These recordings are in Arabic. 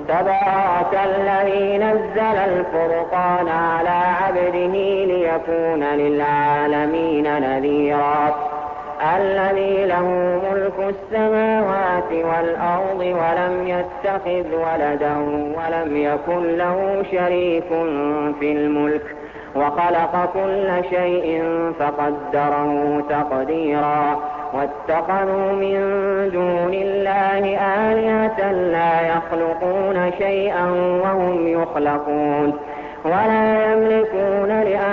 تبارك الذي نزل الفرقان على عبده ليكون للعالمين نذيرا الذي له ملك السماوات والأرض ولم يتخذ ولدا ولم يكن له شريك في الملك وخلق كل شيء فقدره تقديرا واتخذوا من دون الله آلهة لا يخلقون شيئا وهم يخلقون ولا يملكون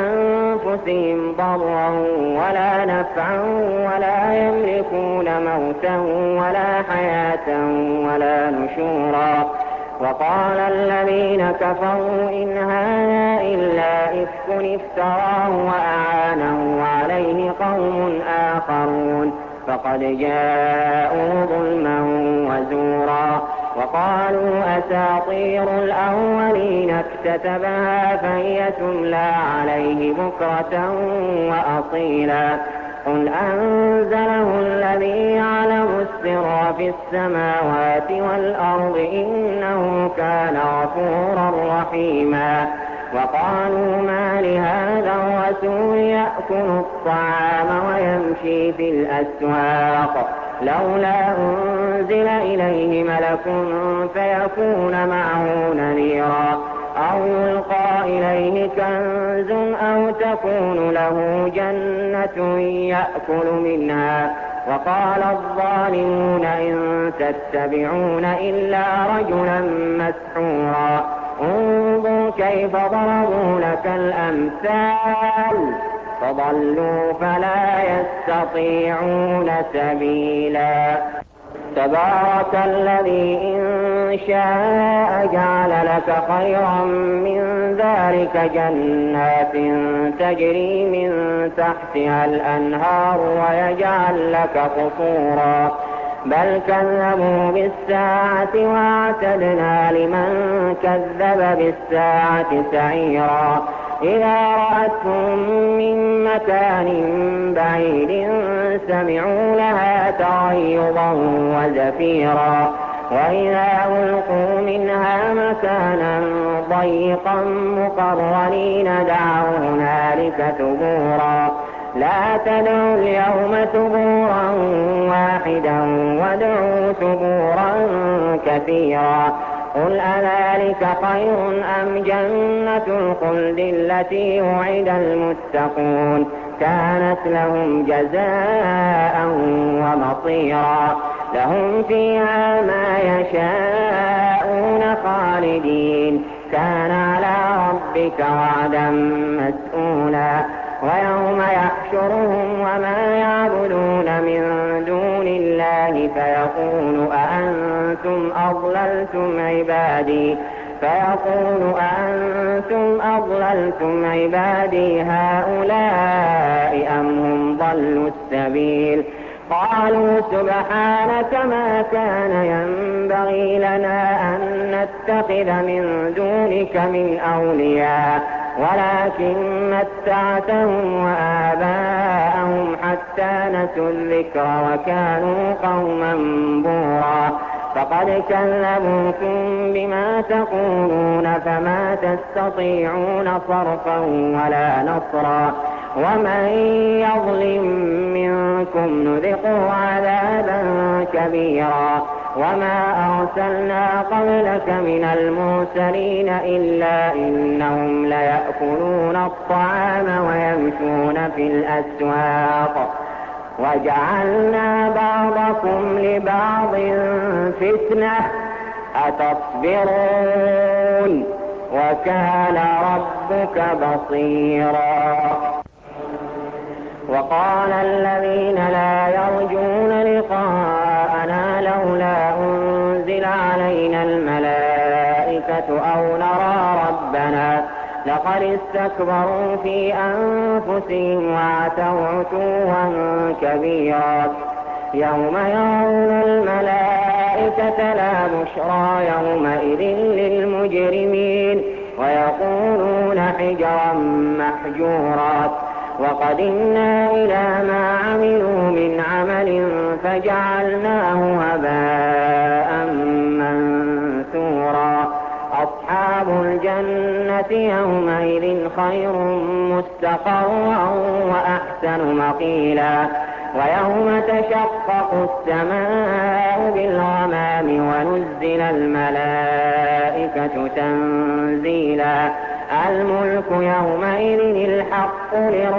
لأنفسهم ضرا ولا نفعا ولا يملكون موتا ولا حياة ولا نشورا وقال الذين كفروا إن هذا إلا إفك افتراه وأعانه عليه قوم آخرون فقد جاءوا ظلما وزورا وقالوا أساطير الأولين اكتتبها فهي تملى عليه بكرة وأصيلا قل أنزله الذي يعلم السر في السماوات والأرض إنه كان غفورا رحيما وقالوا ما لهذا الرسول يأكل الطعام ويمشي في الأسواق لولا أنزل إليه ملك فيكون معه نذيرا أو يلقى إليه كنز أو تكون له جنة يأكل منها وقال الظالمون إن تتبعون إلا رجلا مسحورا انظر كيف ضربوا لك الأمثال فضلوا فلا يستطيعون سبيلا تبارك الذي إن شاء جعل لك خيرا من ذلك جنات تجري من تحتها الأنهار ويجعل لك قصورا بل كذبوا بالساعة وأعتدنا لمن كذب بالساعة سعيرا إذا رأتهم من مكان بعيد سمعوا لها تغيظا وزفيرا وإذا ألقوا منها مكانا ضيقا مقرنين دعوا هنالك ثبورا لا تدعوا اليوم ثبورا واحدا وادعوا ثبورا كثيرا قل أذلك خير أم جنة الخلد التي وعد المتقون كانت لهم جزاء ومصيرا لهم فيها ما يشاءون خالدين كان على ربك وعدا مسئولا ويوم يحشرهم وما يعبدون من دون الله فيقول أضللتم عبادي هؤلاء أم هم ضلوا السبيل قالوا سبحانك ما كان ينبغي لنا أن نتخذ من دونك من أولياء ولكن متعتهم وآباءهم حتى نسوا الذكر وكانوا قوما بورا فقد كذبوكم بما تقولون فما تستطيعون صرفا ولا نصرا ومن يظلم منكم نذقه عذابا كبيرا وما أرسلنا قبلك من المرسلين إلا إنهم ليأكلون الطعام ويمشون في الأسواق وجعلنا بعضكم لبعض فتنة أتصبرون وكان ربك بصيرا وقال الذين لا يرجون لقاءنا لولا أنزل علينا الملائكة أو نرى ربنا لقد استكبروا في أنفسهم وعتوا عتوا كبيرا يوم يرون الملائكة لا بشرى يومئذ للمجرمين ويقولون حجرا محجورا وقدمنا إلى ما عملوا من عمل فجعلناه هباء منثورا يومئذ خير مستقرا وأحسن مقيلا ويوم تشقق السماء بالغمام ونزل الملائكة تنزيلا الملك يومئذ الحق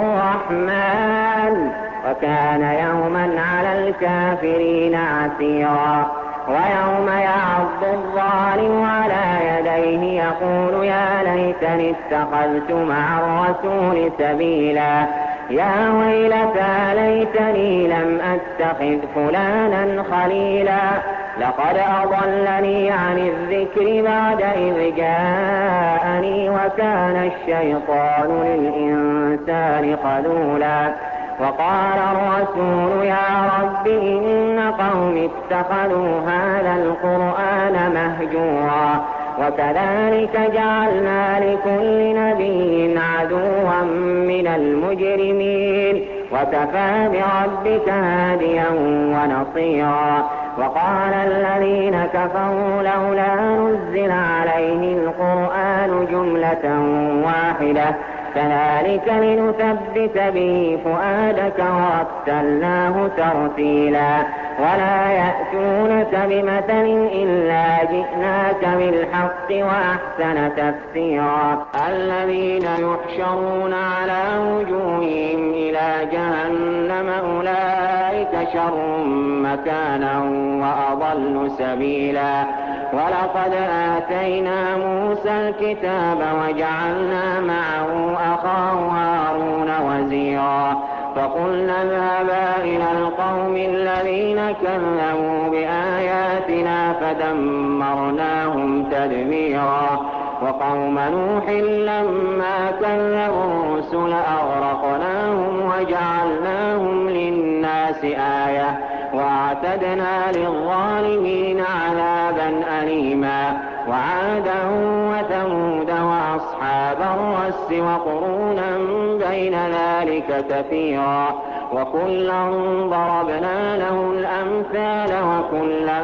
للرحمن وكان يوما على الكافرين عسيرا ويوم يعض الظالم على يديه يقول يا ليتني اتخذت مع الرسول سبيلا يا ويلتى ليتني لم أتخذ فلانا خليلا لقد أضلني عن الذكر بعد إذ جاءني وكان الشيطان للإنسان خذولا وقال الرسول يا رب إن قوم اتخذوا هذا القرآن مهجورا وكذلك جعلنا لكل نبي عدوا من المجرمين وكفى بربك هاديا ونصيرا وقال الذين كفروا لولا نزل عليه القرآن جملة واحدة كذلك لنثبت به فؤادك ورتلناه ترتيلا ولا يأتونك بمثل إلا جئناك بالحق وأحسن تفسيرا الذين يحشرون على وجوههم إلى جهنم أولئك شر مكانا وأضل سبيلا ولقد آتينا موسى الكتاب وجعلنا معه أخاه هارون وزيرا فقلنا اذهبا إلى القوم الذين كذبوا بآياتنا فدمرناهم تدميرا وقوم نوح لما كذبوا الرسل أغرقناهم وجعلناهم للناس آية وأعتدنا للظالمين عذابا أليما وعادا وثمود وأصحاب الرس وقرونا بين ذلك كثيرا وكلا ضربنا له الأمثال وكلا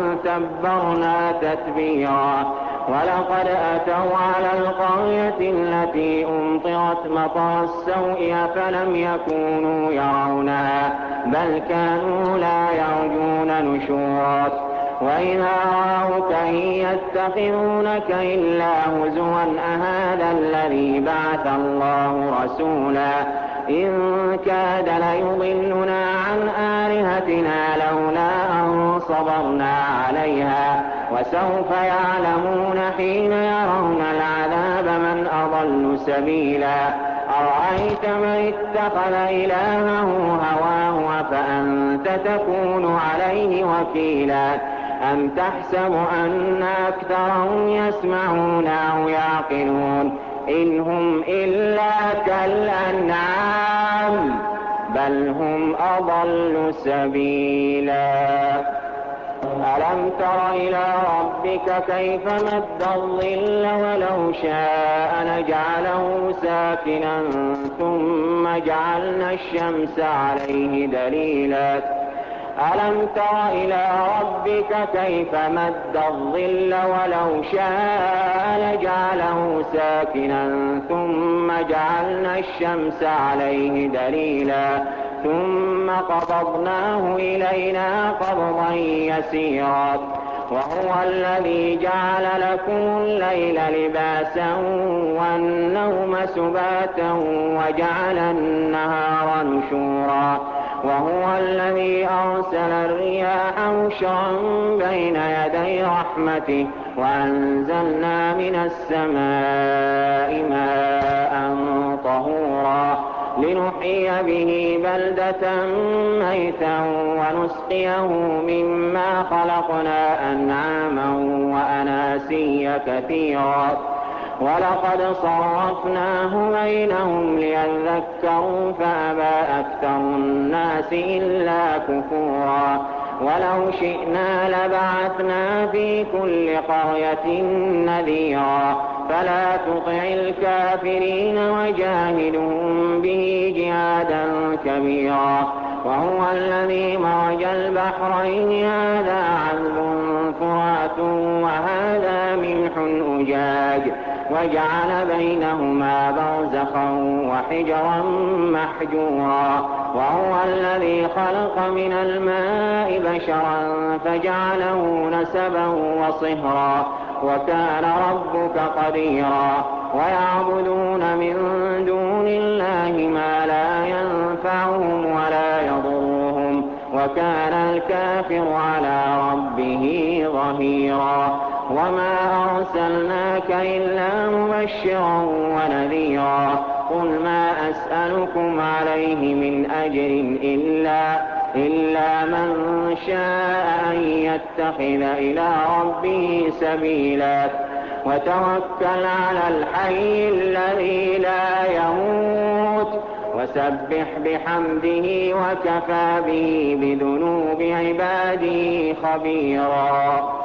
تبرنا تتبيرا ولقد أتوا على القرية التي أمطرت مطر السوء فلم يكونوا يرونها بل كانوا لا يرجون نشورا وإذا رأوك إن يتخذونك إلا هزوا أهذا الذي بعث الله رسولا إن كاد ليضلنا عن آلهتنا لولا أن صبرنا عليها وسوف يعلمون حين يرون العذاب من أضل سبيلا أرأيت من اتخذ إلهه هواه أفأنت تكون عليه وكيلا أم تحسب أن أكثرهم يسمعون أو يعقلون إن هم إلا كالأنعام بل هم أضل سبيلا ألم تر إلى ربك كيف مد الظل ولو شاء لجعله ساكنا ثم جعلنا الشمس عليه دليلا ألم تر إلى ربك كيف مد الظل ولو شاء لجعله ساكنا ثم جعلنا الشمس عليه دليلا ثم قبضناه إلينا قبضا يسيرا وهو الذي جعل لكم الليل لباسا والنوم سباتا وجعل النهار نشورا وهو الذي أرسل الرياح بشرا بين يدي رحمته وأنزلنا من السماء ماء طهورا لنحيي به بلدة ميتا ونسقيه مما خلقنا أنعاما وأناسيا كثيرا ولقد صرفناه بينهم ليذكروا فأبى أكثر الناس إلا كفورا ولو شئنا لبعثنا في كل قرية نذيرا فلا تطع الكافرين وجاهدهم به جهادا كبيرا وهو الذي مرج البحرين هذا عذب فرات وهذا ملح أجاج وجعل بينهما برزخا وحجرا محجورا وهو الذي خلق من الماء بشرا فجعله نسبا وصهرا وكان ربك قديرا ويعبدون من دون الله ما لا ينفعهم ولا يضرهم وكان الكافر على ربه ظهيرا وما أرسلناك إلا مبشرا ونذيرا قل ما أسألكم عليه من أجر إلا من شاء أن يتخذ إلى ربه سبيلا وتوكل على الحي الذي لا يموت وسبح بحمده وكفى به بذنوب عباده خبيرا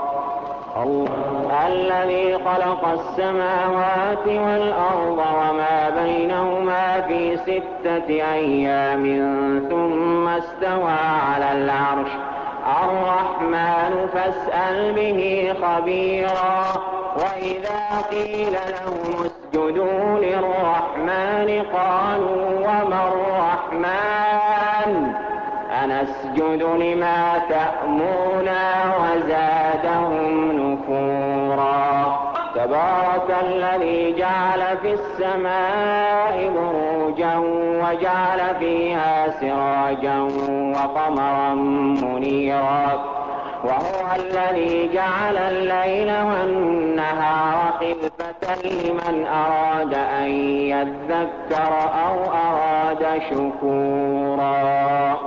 الذي خلق السماوات والأرض وما بينهما في 6 أيام ثم استوى على العرش الرحمن فاسأل به خبيرا وإذا قيل لهم اسجدوا للرحمن قالوا وما الرحمن أنسجد لما تأمرنا وزادهم نفورا تبارك الذي جعل في السماء بروجا وجعل فيها سراجا وقمرا منيرا وهو الذي جعل الليل والنهار خلفة لمن أراد أن يذكر أو أراد شكورا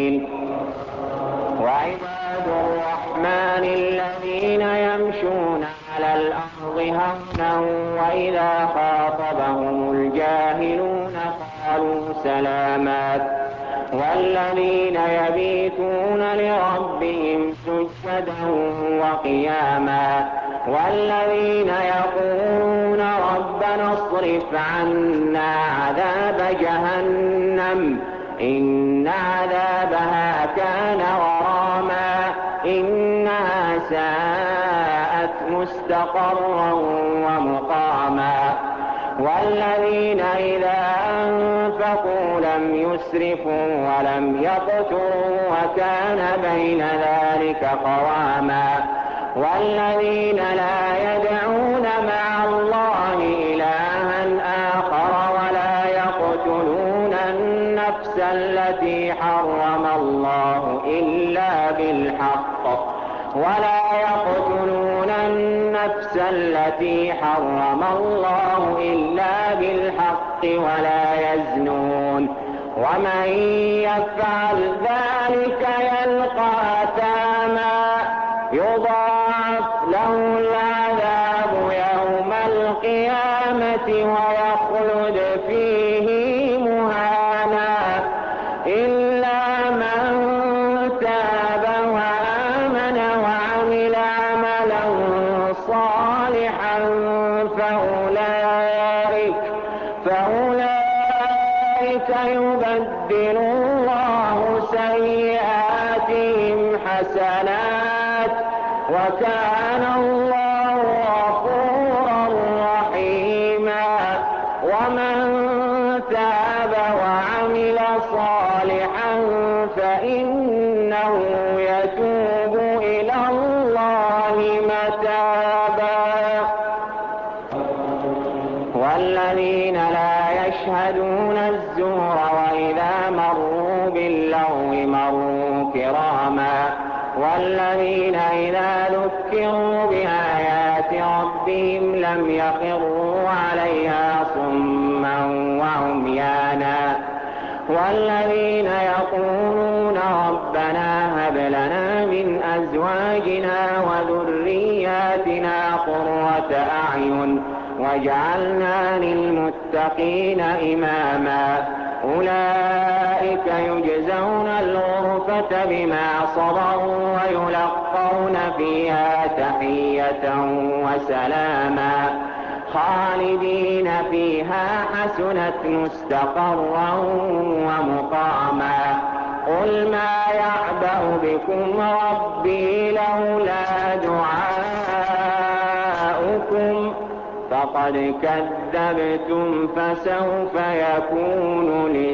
وعباد الرحمن الذين يمشون على الأرض هونا وإذا خاطبهم الجاهلون قالوا سلاما والذين يبيتون لربهم سجدا وقياما والذين يقولون ربنا اصرف عنا عذاب جهنم إن عذابها كان غراما إنها ساءت مستقرا ومقاما والذين إذا أنفقوا لم يسرفوا ولم يقتروا وكان بين ذلك قواما والذين لا يدعون مع الله إلها آخر ولا يقتلون النفس التي حرم الله إلا بالحق ولا يزنون ومن يفعل ذلك يلقى أثاما يضاعف له العذاب يوم القيامة ويخلد فيه مهانا إلا من تاب وآمن وعمل عملا صالحا فأولئك يبدل الله سيئاتهم حسنات وكان الله غفورا رحيما ومن تاب وعمل صالحا فإنه يتوب إلى الله متابا والذين لا يشهدون الزور وإذا مروا باللغو مروا كراما والذين إذا ذكروا بآيات ربهم لم يخروا عليها صما وعميانا والذين يقولون ربنا هب لنا من أزواجنا وذرياتنا قرة أعين وجعلنا للمتقين إماما أولئك يجزون الغرفة بما صبروا ويلقون فيها تحية وسلاما خالدين فيها حسنت مستقرا ومقاما قل ما يعبأ بكم ربي لولا دعاؤكم فقد كذبتم فسوف يكون لزاما.